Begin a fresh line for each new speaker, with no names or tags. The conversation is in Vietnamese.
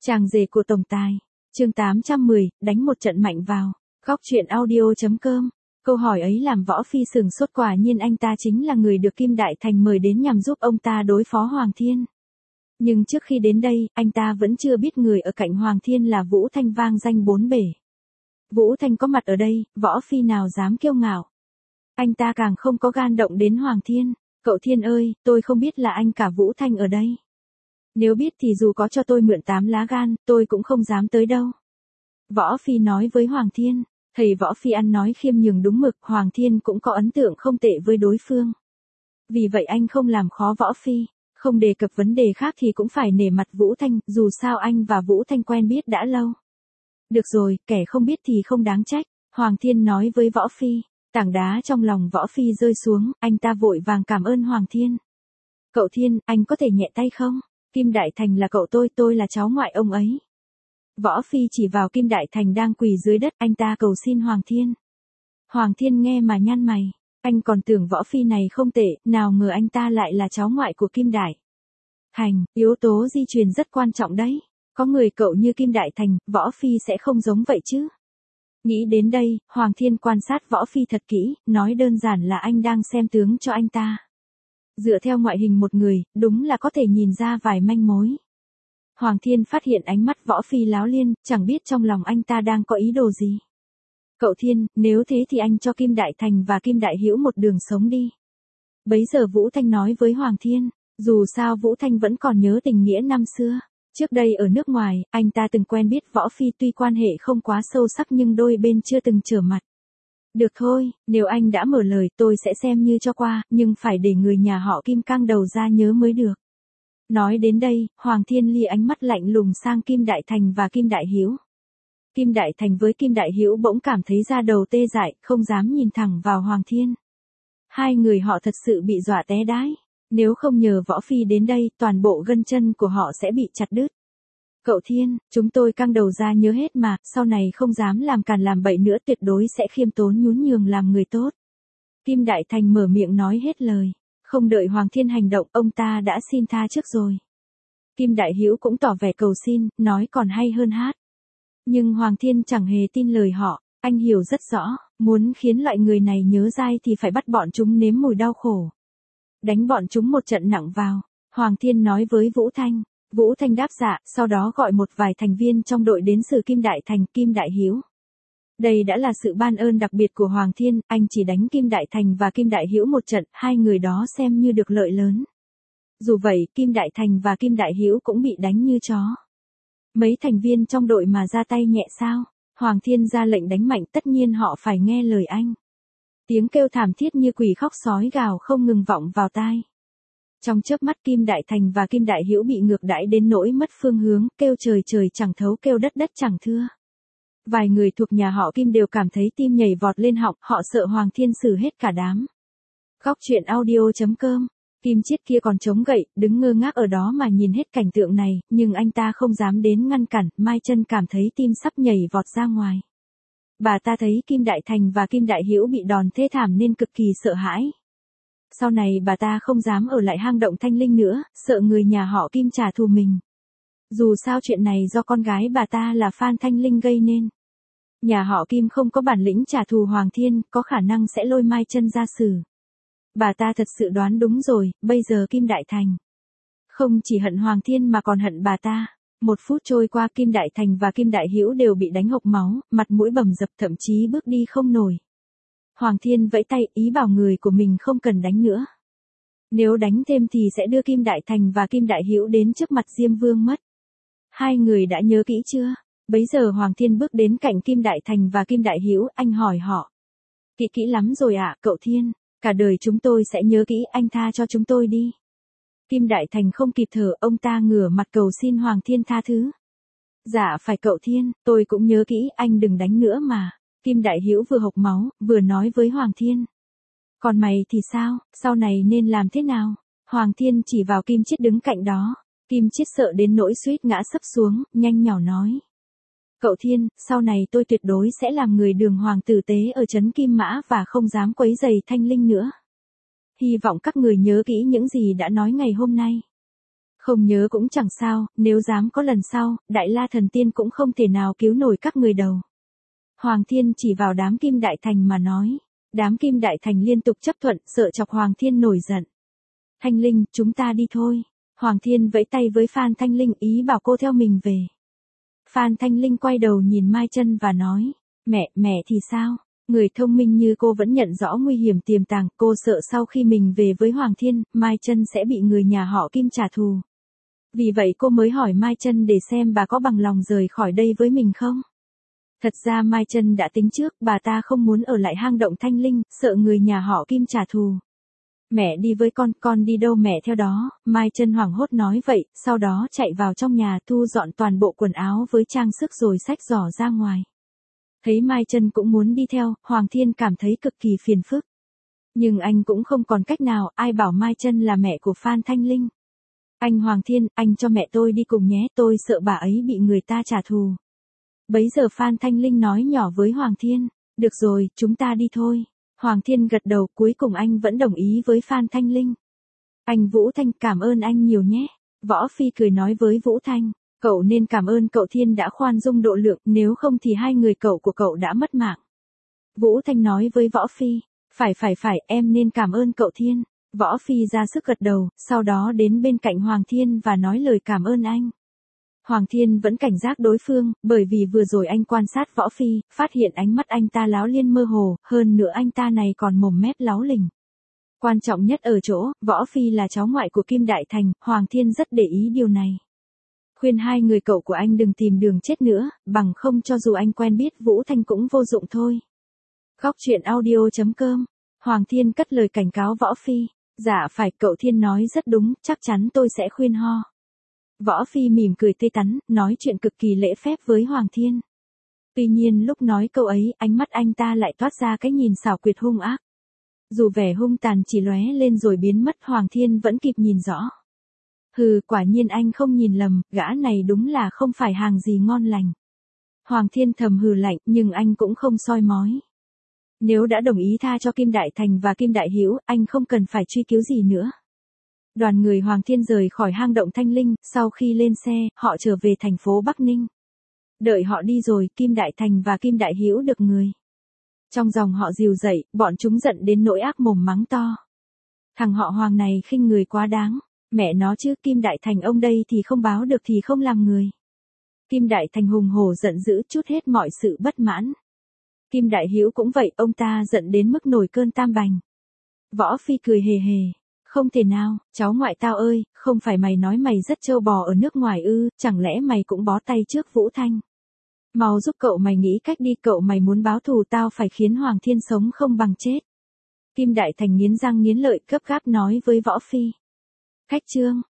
Chàng rể của tổng tài. Chương 810, đánh một trận mạnh vào. Góc truyện audio.com. Câu hỏi ấy làm Võ Phi sừng sốt, quả nhiên anh ta chính là người được Kim Đại Thành mời đến nhằm giúp ông ta đối phó Hoàng Thiên. Nhưng trước khi đến đây, anh ta vẫn chưa biết người ở cạnh Hoàng Thiên là Vũ Thanh vang danh bốn bể. Vũ Thanh có mặt ở đây, Võ Phi nào dám kiêu ngạo. Anh ta càng không có gan động đến Hoàng Thiên. Cậu Thiên ơi, tôi không biết là anh cả Vũ Thanh ở đây. Nếu biết thì dù có cho tôi mượn 8 lá gan, tôi cũng không dám tới đâu. Võ Phi nói với Hoàng Thiên. Thầy Võ Phi ăn nói khiêm nhường đúng mực, Hoàng Thiên cũng có ấn tượng không tệ với đối phương. Vì vậy anh không làm khó Võ Phi, không đề cập vấn đề khác thì cũng phải nể mặt Vũ Thanh, dù sao anh và Vũ Thanh quen biết đã lâu. Được rồi, kẻ không biết thì không đáng trách, Hoàng Thiên nói với Võ Phi. Tảng đá trong lòng Võ Phi rơi xuống, anh ta vội vàng cảm ơn Hoàng Thiên. Cậu Thiên, anh có thể nhẹ tay không? Kim Đại Thành là cậu tôi là cháu ngoại ông ấy. Võ Phi chỉ vào Kim Đại Thành đang quỳ dưới đất, anh ta cầu xin Hoàng Thiên. Hoàng Thiên nghe mà nhăn mày, anh còn tưởng Võ Phi này không tệ, nào ngờ anh ta lại là cháu ngoại của Kim Đại Thành, yếu tố di truyền rất quan trọng đấy. Có người cậu như Kim Đại Thành, Võ Phi sẽ không giống vậy chứ. Nghĩ đến đây, Hoàng Thiên quan sát Võ Phi thật kỹ, nói đơn giản là anh đang xem tướng cho anh ta. Dựa theo ngoại hình một người, đúng là có thể nhìn ra vài manh mối. Hoàng Thiên phát hiện ánh mắt Võ Phi láo liên, chẳng biết trong lòng anh ta đang có ý đồ gì. Cậu Thiên, nếu thế thì anh cho Kim Đại Thành và Kim Đại Hữu một đường sống đi. Bấy giờ Vũ Thanh nói với Hoàng Thiên, dù sao Vũ Thanh vẫn còn nhớ tình nghĩa năm xưa. Trước đây ở nước ngoài, anh ta từng quen biết Võ Phi, tuy quan hệ không quá sâu sắc nhưng đôi bên chưa từng trở mặt. Được thôi, nếu anh đã mở lời tôi sẽ xem như cho qua, nhưng phải để người nhà họ Kim căng đầu ra nhớ mới được. Nói đến đây, Hoàng Thiên lia ánh mắt lạnh lùng sang Kim Đại Thành và Kim Đại Hữu. Kim Đại Thành với Kim Đại Hữu bỗng cảm thấy da đầu tê dại, không dám nhìn thẳng vào Hoàng Thiên. Hai người họ thật sự bị dọa té đái. Nếu không nhờ Võ Phi đến đây, toàn bộ gân chân của họ sẽ bị chặt đứt. Cậu Thiên, chúng tôi căng đầu ra nhớ hết mà, sau này không dám làm càn làm bậy nữa, tuyệt đối sẽ khiêm tốn nhún nhường làm người tốt. Kim Đại Thành mở miệng nói hết lời. Không đợi Hoàng Thiên hành động, ông ta đã xin tha trước rồi. Kim Đại Hữu cũng tỏ vẻ cầu xin, nói còn hay hơn hát. Nhưng Hoàng Thiên chẳng hề tin lời họ, anh hiểu rất rõ, muốn khiến loại người này nhớ dai thì phải bắt bọn chúng nếm mùi đau khổ. Đánh bọn chúng một trận nặng vào, Hoàng Thiên nói với Vũ Thanh. Vũ Thanh đáp dạ, sau đó gọi một vài thành viên trong đội đến xử Kim Đại Thành, Kim Đại Hữu. Đây đã là sự ban ơn đặc biệt của Hoàng Thiên, anh chỉ đánh Kim Đại Thành và Kim Đại Hữu một trận, hai người đó xem như được lợi lớn. Dù vậy, Kim Đại Thành và Kim Đại Hữu cũng bị đánh như chó. Mấy thành viên trong đội mà ra tay nhẹ sao? Hoàng Thiên ra lệnh đánh mạnh, tất nhiên họ phải nghe lời anh. Tiếng kêu thảm thiết như quỷ khóc sói gào không ngừng vọng vào tai. Trong chớp mắt Kim Đại Thành và Kim Đại Hữu bị ngược đãi đến nỗi mất phương hướng, kêu trời trời chẳng thấu, kêu đất đất chẳng thưa. Vài người thuộc nhà họ Kim đều cảm thấy tim nhảy vọt lên họng, họ sợ Hoàng Thiên xử hết cả đám. Góc truyện audio.com. Kim Chiết kia còn chống gậy, đứng ngơ ngác ở đó mà nhìn hết cảnh tượng này, nhưng anh ta không dám đến ngăn cản, Mai Chân cảm thấy tim sắp nhảy vọt ra ngoài. Bà ta thấy Kim Đại Thành và Kim Đại Hữu bị đòn thê thảm nên cực kỳ sợ hãi. Sau này bà ta không dám ở lại hang động Thanh Linh nữa, sợ người nhà họ Kim trả thù mình. Dù sao chuyện này do con gái bà ta là Phan Thanh Linh gây nên. Nhà họ Kim không có bản lĩnh trả thù Hoàng Thiên, có khả năng sẽ lôi Mai Chân ra xử. Bà ta thật sự đoán đúng rồi, bây giờ Kim Đại Thành không chỉ hận Hoàng Thiên mà còn hận bà ta. Một phút trôi qua, Kim Đại Thành và Kim Đại Hữu đều bị đánh hộc máu, mặt mũi bầm dập, thậm chí bước đi không nổi. Hoàng Thiên vẫy tay, ý bảo người của mình không cần đánh nữa. Nếu đánh thêm thì sẽ đưa Kim Đại Thành và Kim Đại Hữu đến trước mặt Diêm Vương mất. Hai người đã nhớ kỹ chưa? Bấy giờ Hoàng Thiên bước đến cạnh Kim Đại Thành và Kim Đại Hữu, anh hỏi họ. Kỹ lắm rồi ạ, cậu Thiên, cả đời chúng tôi sẽ nhớ kỹ, anh tha cho chúng tôi đi. Kim Đại Thành không kịp thở, ông ta ngửa mặt cầu xin Hoàng Thiên tha thứ. Dạ phải cậu Thiên, tôi cũng nhớ kỹ, anh đừng đánh nữa mà. Kim Đại Hữu vừa hộc máu, vừa nói với Hoàng Thiên. Còn mày thì sao, sau này nên làm thế nào? Hoàng Thiên chỉ vào Kim Chiết đứng cạnh đó. Kim Chiết sợ đến nỗi suýt ngã sấp xuống, nhanh nhỏ nói. Cậu Thiên, sau này tôi tuyệt đối sẽ làm người đường hoàng tử tế ở trấn Kim Mã và không dám quấy rầy Thanh Linh nữa. Hy vọng các người nhớ kỹ những gì đã nói ngày hôm nay. Không nhớ cũng chẳng sao, nếu dám có lần sau, Đại La Thần Tiên cũng không thể nào cứu nổi các người đầu. Hoàng Thiên chỉ vào đám Kim Đại Thành mà nói. Đám Kim Đại Thành liên tục chấp thuận, sợ chọc Hoàng Thiên nổi giận. Thanh Linh, chúng ta đi thôi. Hoàng Thiên vẫy tay với Phan Thanh Linh ý bảo cô theo mình về. Phan Thanh Linh quay đầu nhìn Mai Chân và nói. Mẹ thì sao? Người thông minh như cô vẫn nhận rõ nguy hiểm tiềm tàng, cô sợ sau khi mình về với Hoàng Thiên, Mai Chân sẽ bị người nhà họ Kim trả thù. Vì vậy cô mới hỏi Mai Chân để xem bà có bằng lòng rời khỏi đây với mình không? Thật ra Mai Chân đã tính trước, bà ta không muốn ở lại hang động Thanh Linh, sợ người nhà họ Kim trả thù. Mẹ đi với con đi đâu mẹ theo đó, Mai Chân hoảng hốt nói vậy, sau đó chạy vào trong nhà thu dọn toàn bộ quần áo với trang sức rồi xách giỏ ra ngoài. Thấy Mai Chân cũng muốn đi theo, Hoàng Thiên cảm thấy cực kỳ phiền phức. Nhưng anh cũng không còn cách nào, ai bảo Mai Chân là mẹ của Phan Thanh Linh. Anh Hoàng Thiên, anh cho mẹ tôi đi cùng nhé, tôi sợ bà ấy bị người ta trả thù. Bấy giờ Phan Thanh Linh nói nhỏ với Hoàng Thiên, được rồi, chúng ta đi thôi. Hoàng Thiên gật đầu, cuối cùng anh vẫn đồng ý với Phan Thanh Linh. Anh Vũ Thanh, cảm ơn anh nhiều nhé. Võ Phi cười nói với Vũ Thanh, cậu nên cảm ơn cậu Thiên đã khoan dung độ lượng, nếu không thì hai người cậu của cậu đã mất mạng. Vũ Thanh nói với Võ Phi, phải, em nên cảm ơn cậu Thiên. Võ Phi ra sức gật đầu, sau đó đến bên cạnh Hoàng Thiên và nói lời cảm ơn anh. Hoàng Thiên vẫn cảnh giác đối phương, bởi vì vừa rồi anh quan sát Võ Phi, phát hiện ánh mắt anh ta láo liên mơ hồ, hơn nữa anh ta này còn mồm mép láo lình. Quan trọng nhất ở chỗ, Võ Phi là cháu ngoại của Kim Đại Thành, Hoàng Thiên rất để ý điều này. Khuyên hai người cậu của anh đừng tìm đường chết nữa, bằng không cho dù anh quen biết Vũ Thanh cũng vô dụng thôi. Góc truyện audio.com. Hoàng Thiên cất lời cảnh cáo Võ Phi. Dạ phải, cậu Thiên nói rất đúng, chắc chắn tôi sẽ khuyên ho. Võ Phi mỉm cười tươi tắn, nói chuyện cực kỳ lễ phép với Hoàng Thiên. Tuy nhiên lúc nói câu ấy, ánh mắt anh ta lại toát ra cái nhìn xảo quyệt hung ác. Dù vẻ hung tàn chỉ lóe lên rồi biến mất, Hoàng Thiên vẫn kịp nhìn rõ. Hừ, quả nhiên anh không nhìn lầm, gã này đúng là không phải hàng gì ngon lành. Hoàng Thiên thầm hừ lạnh, nhưng anh cũng không soi mói. Nếu đã đồng ý tha cho Kim Đại Thành và Kim Đại Hữu, anh không cần phải truy cứu gì nữa. Đoàn người Hoàng Thiên rời khỏi hang động Thanh Linh, sau khi lên xe, họ trở về thành phố Bắc Ninh. Đợi họ đi rồi, Kim Đại Thành và Kim Đại Hữu được người trong dòng họ dìu dậy, bọn chúng giận đến nỗi ác mồm mắng to. Thằng họ Hoàng này khinh người quá đáng, mẹ nó chứ, Kim Đại Thành ông đây thì không báo được thì không làm người. Kim Đại Thành hùng hổ giận dữ trút hết mọi sự bất mãn. Kim Đại Hữu cũng vậy, ông ta giận đến mức nổi cơn tam bành. Võ Phi cười hề hề. Không thể nào, cháu ngoại tao ơi, không phải mày nói mày rất trâu bò ở nước ngoài ư, chẳng lẽ mày cũng bó tay trước Vũ Thanh? Mau giúp cậu mày nghĩ cách đi, cậu mày muốn báo thù tao phải khiến Hoàng Thiên sống không bằng chết. Kim Đại Thành nghiến răng nghiến lợi gấp gáp nói với Võ Phi. Khách trương.